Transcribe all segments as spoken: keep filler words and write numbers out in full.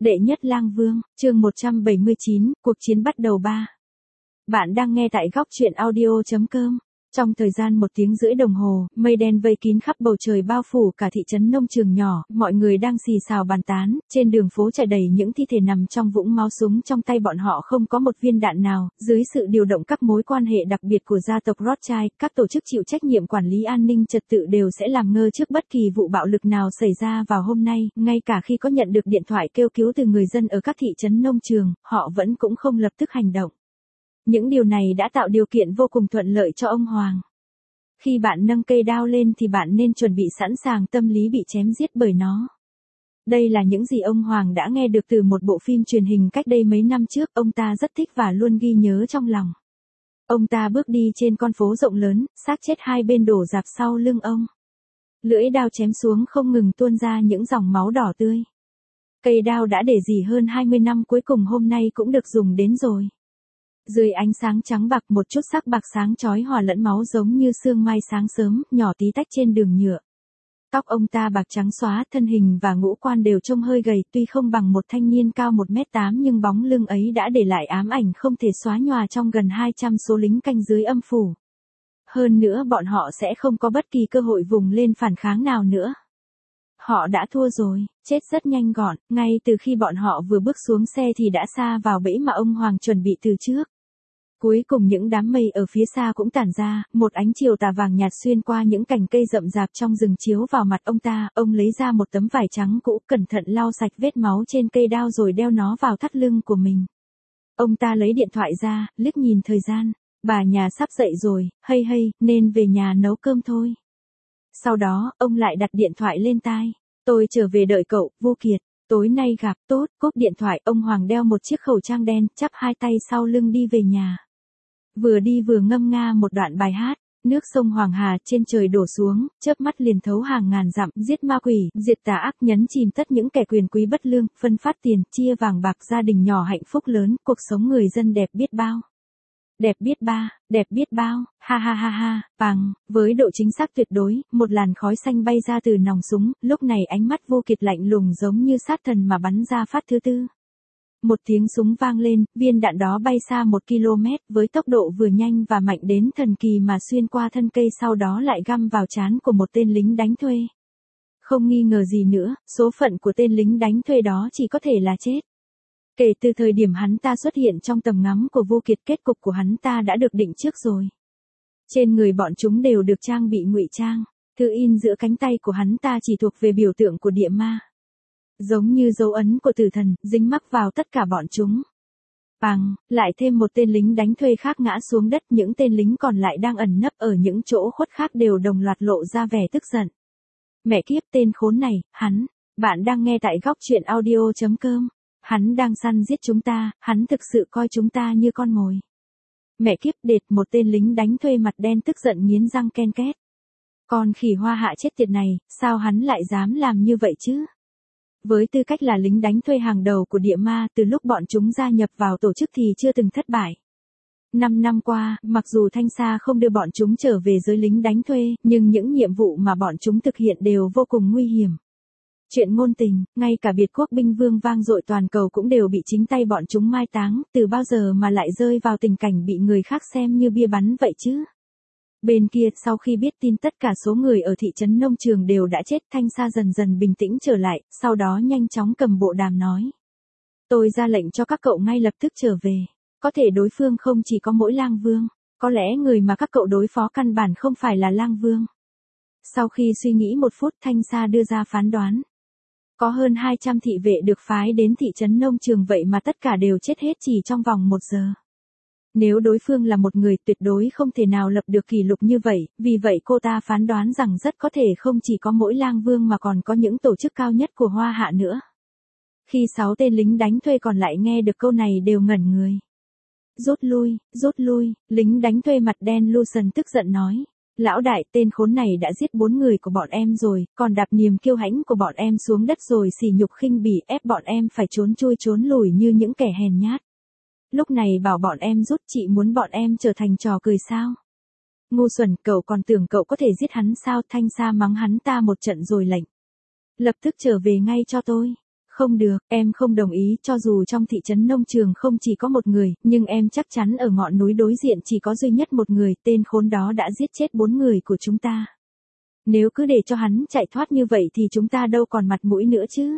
Đệ nhất lang vương, chương một trăm bảy mươi chín, cuộc chiến bắt đầu ba. Bạn đang nghe tại góc truyện audio chấm com. Trong thời gian một tiếng rưỡi đồng hồ, mây đen vây kín khắp bầu trời bao phủ cả thị trấn nông trường nhỏ, mọi người đang xì xào bàn tán, trên đường phố trải đầy những thi thể nằm trong vũng máu, súng trong tay bọn họ không có một viên đạn nào, dưới sự điều động các mối quan hệ đặc biệt của gia tộc Rothschild, các tổ chức chịu trách nhiệm quản lý an ninh trật tự đều sẽ làm ngơ trước bất kỳ vụ bạo lực nào xảy ra vào hôm nay, ngay cả khi có nhận được điện thoại kêu cứu từ người dân ở các thị trấn nông trường, họ vẫn cũng không lập tức hành động. Những điều này đã tạo điều kiện vô cùng thuận lợi cho ông Hoàng. Khi bạn nâng cây đao lên thì bạn nên chuẩn bị sẵn sàng tâm lý bị chém giết bởi nó. Đây là những gì ông Hoàng đã nghe được từ một bộ phim truyền hình cách đây mấy năm trước, ông ta rất thích và luôn ghi nhớ trong lòng. Ông ta bước đi trên con phố rộng lớn, xác chết hai bên đổ rạp sau lưng ông. Lưỡi đao chém xuống không ngừng tuôn ra những dòng máu đỏ tươi. Cây đao đã để dỉ hơn hai mươi năm cuối cùng hôm nay cũng được dùng đến rồi. Dưới ánh sáng trắng bạc, một chút sắc bạc sáng chói hòa lẫn máu giống như sương mai sáng sớm, nhỏ tí tách trên đường nhựa. Tóc ông ta bạc trắng xóa, thân hình và ngũ quan đều trông hơi gầy, tuy không bằng một thanh niên cao một mét tám nhưng bóng lưng ấy đã để lại ám ảnh không thể xóa nhòa trong gần hai trăm số lính canh dưới âm phủ. Hơn nữa bọn họ sẽ không có bất kỳ cơ hội vùng lên phản kháng nào nữa. Họ đã thua rồi, chết rất nhanh gọn, ngay từ khi bọn họ vừa bước xuống xe thì đã sa vào bẫy mà ông Hoàng chuẩn bị từ trước. Cuối cùng những đám mây ở phía xa cũng tản ra, một ánh chiều tà vàng nhạt xuyên qua những cành cây rậm rạp trong rừng chiếu vào mặt ông ta, ông lấy ra một tấm vải trắng cũ, cẩn thận lau sạch vết máu trên cây đao rồi đeo nó vào thắt lưng của mình. Ông ta lấy điện thoại ra, liếc nhìn thời gian, bà nhà sắp dậy rồi, hây hây, nên về nhà nấu cơm thôi. Sau đó, ông lại đặt điện thoại lên tai. Tôi trở về đợi cậu, Vô Kiệt. Tối nay gặp, tốt, cúp điện thoại, ông Hoàng đeo một chiếc khẩu trang đen, chắp hai tay sau lưng đi về nhà. Vừa đi vừa ngâm nga một đoạn bài hát, nước sông Hoàng Hà trên trời đổ xuống, chớp mắt liền thấu hàng ngàn dặm, giết ma quỷ, diệt tà ác, nhấn chìm tất những kẻ quyền quý bất lương, phân phát tiền, chia vàng bạc, gia đình nhỏ hạnh phúc lớn, cuộc sống người dân đẹp biết bao. Đẹp biết ba, đẹp biết bao, ha ha ha ha, bằng, với độ chính xác tuyệt đối, một làn khói xanh bay ra từ nòng súng, lúc này ánh mắt Vô Kiệt lạnh lùng giống như sát thần mà bắn ra phát thứ tư. Một tiếng súng vang lên, viên đạn đó bay xa một ki lô mét với tốc độ vừa nhanh và mạnh đến thần kỳ mà xuyên qua thân cây sau đó lại găm vào trán của một tên lính đánh thuê. Không nghi ngờ gì nữa, số phận của tên lính đánh thuê đó chỉ có thể là chết. Kể từ thời điểm hắn ta xuất hiện trong tầm ngắm của Vô Kiệt, kết cục của hắn ta đã được định trước rồi. Trên người bọn chúng đều được trang bị ngụy trang, thư in giữa cánh tay của hắn ta chỉ thuộc về biểu tượng của địa ma. Giống như dấu ấn của tử thần, dính mắc vào tất cả bọn chúng. Bằng, lại thêm một tên lính đánh thuê khác ngã xuống đất, những tên lính còn lại đang ẩn nấp ở những chỗ khuất khác đều đồng loạt lộ ra vẻ tức giận. Mẹ kiếp, tên khốn này, hắn, bạn đang nghe tại góc truyện audio chấm com. Hắn đang săn giết chúng ta, hắn thực sự coi chúng ta như con mồi. Mẹ kiếp, đệt, một tên lính đánh thuê mặt đen tức giận nghiến răng ken két. Con khỉ hoa hạ chết tiệt này, sao hắn lại dám làm như vậy chứ? Với tư cách là lính đánh thuê hàng đầu của địa ma, từ lúc bọn chúng gia nhập vào tổ chức thì chưa từng thất bại. Năm năm qua, mặc dù Thanh Sa không đưa bọn chúng trở về giới lính đánh thuê, nhưng những nhiệm vụ mà bọn chúng thực hiện đều vô cùng nguy hiểm. Chuyện ngôn tình, ngay cả biệt quốc binh vương vang dội toàn cầu cũng đều bị chính tay bọn chúng mai táng, từ bao giờ mà lại rơi vào tình cảnh bị người khác xem như bia bắn vậy chứ? Bên kia, sau khi biết tin tất cả số người ở thị trấn nông trường đều đã chết, Thanh Sa dần dần bình tĩnh trở lại, sau đó nhanh chóng cầm bộ đàm nói. Tôi ra lệnh cho các cậu ngay lập tức trở về. Có thể đối phương không chỉ có mỗi lang vương, có lẽ người mà các cậu đối phó căn bản không phải là lang vương. Sau khi suy nghĩ một phút, Thanh Sa đưa ra phán đoán. Có hơn hai trăm thị vệ được phái đến thị trấn nông trường vậy mà tất cả đều chết hết chỉ trong vòng một giờ. Nếu đối phương là một người tuyệt đối không thể nào lập được kỷ lục như vậy, vì vậy cô ta phán đoán rằng rất có thể không chỉ có mỗi lang vương mà còn có những tổ chức cao nhất của Hoa Hạ nữa. Khi sáu tên lính đánh thuê còn lại nghe được câu này đều ngẩn người. Rút lui, rút lui, lính đánh thuê mặt đen Lucian tức giận nói. Lão đại, tên khốn này đã giết bốn người của bọn em rồi, còn đạp niềm kiêu hãnh của bọn em xuống đất rồi sỉ nhục khinh bỉ, ép bọn em phải trốn chui trốn lùi như những kẻ hèn nhát. Lúc này bảo bọn em rút, chị muốn bọn em trở thành trò cười sao? Ngu xuẩn, cậu còn tưởng cậu có thể giết hắn sao? Thanh Sa mắng hắn ta một trận rồi lệnh. Lập tức trở về ngay cho tôi. Không được, em không đồng ý, cho dù trong thị trấn nông trường không chỉ có một người, nhưng em chắc chắn ở ngọn núi đối diện chỉ có duy nhất một người, tên khốn đó đã giết chết bốn người của chúng ta. Nếu cứ để cho hắn chạy thoát như vậy thì chúng ta đâu còn mặt mũi nữa chứ.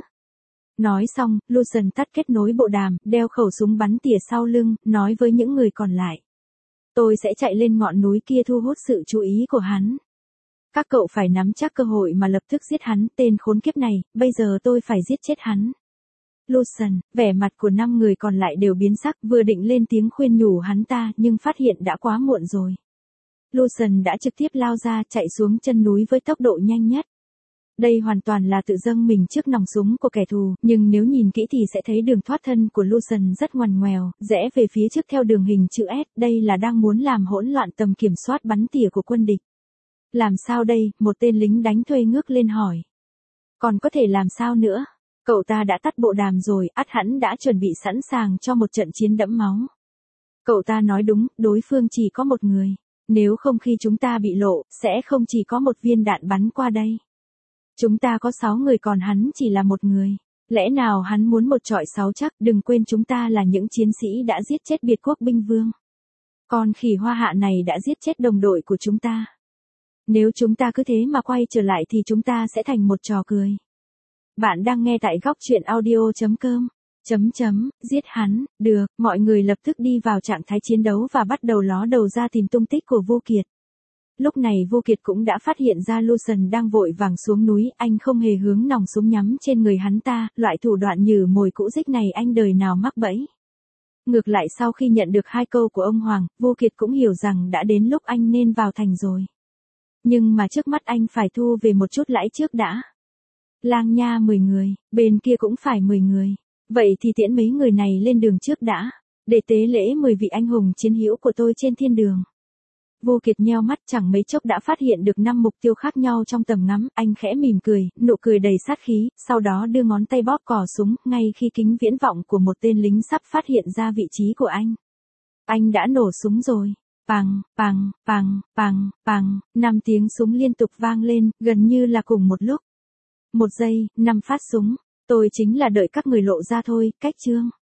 Nói xong, Lucian tắt kết nối bộ đàm, đeo khẩu súng bắn tỉa sau lưng, nói với những người còn lại. Tôi sẽ chạy lên ngọn núi kia thu hút sự chú ý của hắn. Các cậu phải nắm chắc cơ hội mà lập tức giết hắn, tên khốn kiếp này, bây giờ tôi phải giết chết hắn. Lucian, vẻ mặt của năm người còn lại đều biến sắc, vừa định lên tiếng khuyên nhủ hắn ta, nhưng phát hiện đã quá muộn rồi. Lucian đã trực tiếp lao ra, chạy xuống chân núi với tốc độ nhanh nhất. Đây hoàn toàn là tự dâng mình trước nòng súng của kẻ thù, nhưng nếu nhìn kỹ thì sẽ thấy đường thoát thân của Lucian rất ngoằn ngoèo, rẽ về phía trước theo đường hình chữ S, đây là đang muốn làm hỗn loạn tầm kiểm soát bắn tỉa của quân địch. Làm sao đây, một tên lính đánh thuê ngước lên hỏi. Còn có thể làm sao nữa? Cậu ta đã tắt bộ đàm rồi, ắt hẳn đã chuẩn bị sẵn sàng cho một trận chiến đẫm máu. Cậu ta nói đúng, đối phương chỉ có một người. Nếu không khi chúng ta bị lộ, sẽ không chỉ có một viên đạn bắn qua đây. Chúng ta có sáu người còn hắn chỉ là một người. Lẽ nào hắn muốn một trọi sáu chắc, đừng quên chúng ta là những chiến sĩ đã giết chết biệt quốc binh vương. Con khỉ hoa hạ này đã giết chết đồng đội của chúng ta. Nếu chúng ta cứ thế mà quay trở lại thì chúng ta sẽ thành một trò cười. Bạn đang nghe tại góc truyện audio chấm com. Chấm chấm, giết hắn, được, mọi người lập tức đi vào trạng thái chiến đấu và bắt đầu ló đầu ra tìm tung tích của Vô Kiệt. Lúc này Vô Kiệt cũng đã phát hiện ra Lucian đang vội vàng xuống núi, anh không hề hướng nòng súng nhắm trên người hắn ta, loại thủ đoạn nhử mồi cũ dích này anh đời nào mắc bẫy. Ngược lại sau khi nhận được hai câu của ông Hoàng, Vô Kiệt cũng hiểu rằng đã đến lúc anh nên vào thành rồi. Nhưng mà trước mắt anh phải thu về một chút lãi trước đã. Lang Nha mười người, bên kia cũng phải mười người. Vậy thì tiễn mấy người này lên đường trước đã, để tế lễ mười vị anh hùng chiến hữu của tôi trên thiên đường. Vô Kiệt nheo mắt chẳng mấy chốc đã phát hiện được năm mục tiêu khác nhau trong tầm ngắm, anh khẽ mỉm cười, nụ cười đầy sát khí, sau đó đưa ngón tay bóp cò súng, ngay khi kính viễn vọng của một tên lính sắp phát hiện ra vị trí của anh. Anh đã nổ súng rồi. Pằng, pằng, pằng, pằng, pằng, năm tiếng súng liên tục vang lên, gần như là cùng một lúc. Một giây, năm phát súng. Tôi chính là đợi các người lộ ra thôi, cách chương.